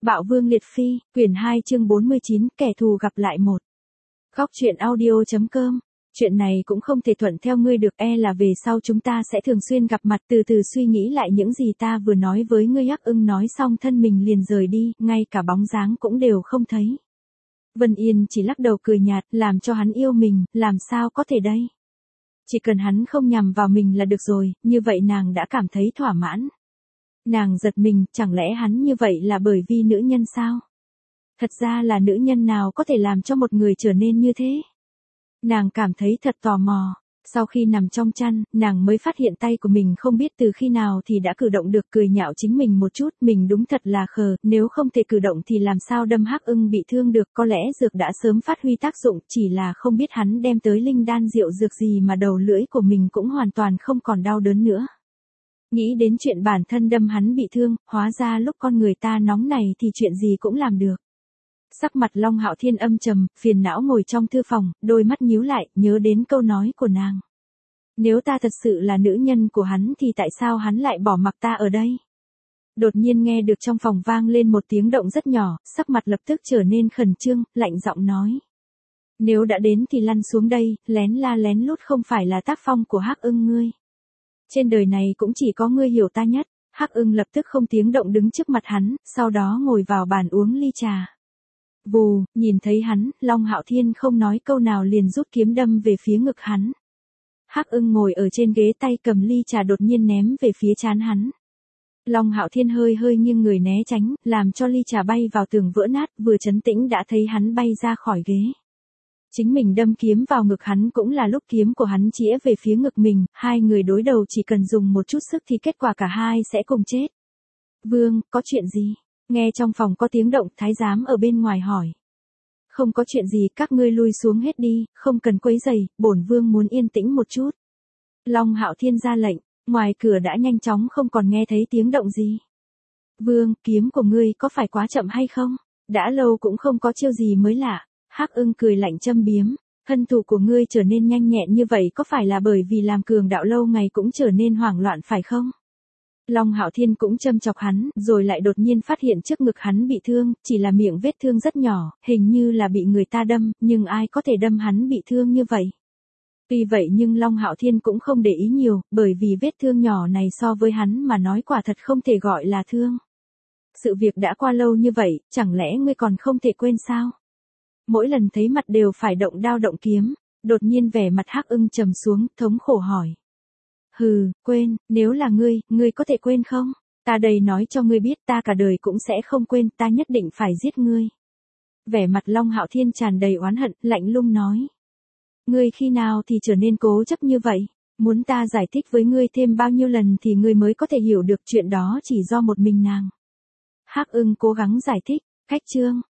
Bạo Vương Liệt Phi, quyển 2 chương 49, kẻ thù gặp lại một. Góc truyện audio.com. Chuyện này cũng không thể thuận theo ngươi được, là về sau chúng ta sẽ thường xuyên gặp mặt. Từ từ suy nghĩ lại những gì ta vừa nói với ngươi. Hắc Ưng nói xong thân mình liền rời đi, ngay cả bóng dáng cũng đều không thấy. Vân Yên chỉ lắc đầu cười nhạt, làm cho hắn yêu mình, làm sao có thể đây? Chỉ cần hắn không nhằm vào mình là được rồi, như vậy nàng đã cảm thấy thỏa mãn. Nàng giật mình, chẳng lẽ hắn như vậy là bởi vì nữ nhân sao? Thật ra là nữ nhân nào có thể làm cho một người trở nên như thế? Nàng cảm thấy thật tò mò. Sau khi nằm trong chăn, nàng mới phát hiện tay của mình không biết từ khi nào thì đã cử động được, cười nhạo chính mình một chút. Mình đúng thật là khờ, nếu không thể cử động thì làm sao đâm Hắc Ưng bị thương được. Có lẽ dược đã sớm phát huy tác dụng, chỉ là không biết hắn đem tới linh đan rượu dược gì mà đầu lưỡi của mình cũng hoàn toàn không còn đau đớn nữa. Nghĩ đến chuyện bản thân đâm hắn bị thương, hóa ra lúc con người ta nóng này thì chuyện gì cũng làm được. Sắc mặt Long Hạo Thiên âm trầm, phiền não ngồi trong thư phòng, đôi mắt nhíu lại, nhớ đến câu nói của nàng. Nếu ta thật sự là nữ nhân của hắn thì tại sao hắn lại bỏ mặc ta ở đây? Đột nhiên nghe được trong phòng vang lên một tiếng động rất nhỏ, sắc mặt lập tức trở nên khẩn trương, lạnh giọng nói. Nếu đã đến thì lăn xuống đây, lén la lén lút không phải là tác phong của Hắc Ưng ngươi. Trên đời này cũng chỉ có ngươi hiểu ta nhất. Hắc Ưng lập tức không tiếng động đứng trước mặt hắn, sau đó ngồi vào bàn uống ly trà. Vù, nhìn thấy hắn, Long Hạo Thiên không nói câu nào liền rút kiếm đâm về phía ngực hắn. Hắc Ưng ngồi ở trên ghế tay cầm ly trà đột nhiên ném về phía trán hắn. Long Hạo Thiên hơi nghiêng người né tránh, làm cho ly trà bay vào tường vỡ nát, vừa trấn tĩnh đã thấy hắn bay ra khỏi ghế. Chính mình đâm kiếm vào ngực hắn cũng là lúc kiếm của hắn chĩa về phía ngực mình, hai người đối đầu chỉ cần dùng một chút sức thì kết quả cả hai sẽ cùng chết. Vương, có chuyện gì? Nghe trong phòng có tiếng động, thái giám ở bên ngoài hỏi. Không có chuyện gì, các ngươi lui xuống hết đi, không cần quấy rầy, bổn vương muốn yên tĩnh một chút. Long Hạo Thiên ra lệnh, ngoài cửa đã nhanh chóng không còn nghe thấy tiếng động gì. Vương, kiếm của ngươi có phải quá chậm hay không? Đã lâu cũng không có chiêu gì mới lạ. Hắc Ưng cười lạnh châm biếm, thân thủ của ngươi trở nên nhanh nhẹn như vậy có phải là bởi vì làm cường đạo lâu ngày cũng trở nên hoảng loạn phải không? Long Hạo Thiên cũng châm chọc hắn, rồi lại đột nhiên phát hiện trước ngực hắn bị thương, chỉ là miệng vết thương rất nhỏ, hình như là bị người ta đâm, nhưng ai có thể đâm hắn bị thương như vậy? Tuy vậy nhưng Long Hạo Thiên cũng không để ý nhiều, bởi vì vết thương nhỏ này so với hắn mà nói quả thật không thể gọi là thương. Sự việc đã qua lâu như vậy, chẳng lẽ ngươi còn không thể quên sao? Mỗi lần thấy mặt đều phải động đao động kiếm. Đột nhiên vẻ mặt Hắc Ưng trầm xuống, thống khổ hỏi. Hừ, quên, nếu là ngươi có thể quên không? Ta đây nói cho ngươi biết, ta cả đời cũng sẽ không quên, ta nhất định phải giết ngươi. Vẻ mặt Long Hạo Thiên tràn đầy oán hận, lạnh lùng nói. Ngươi khi nào thì trở nên cố chấp như vậy? Muốn ta giải thích với ngươi thêm bao nhiêu lần thì ngươi mới có thể hiểu được chuyện đó chỉ do một mình nàng. Hắc Ưng cố gắng giải thích, khách trương.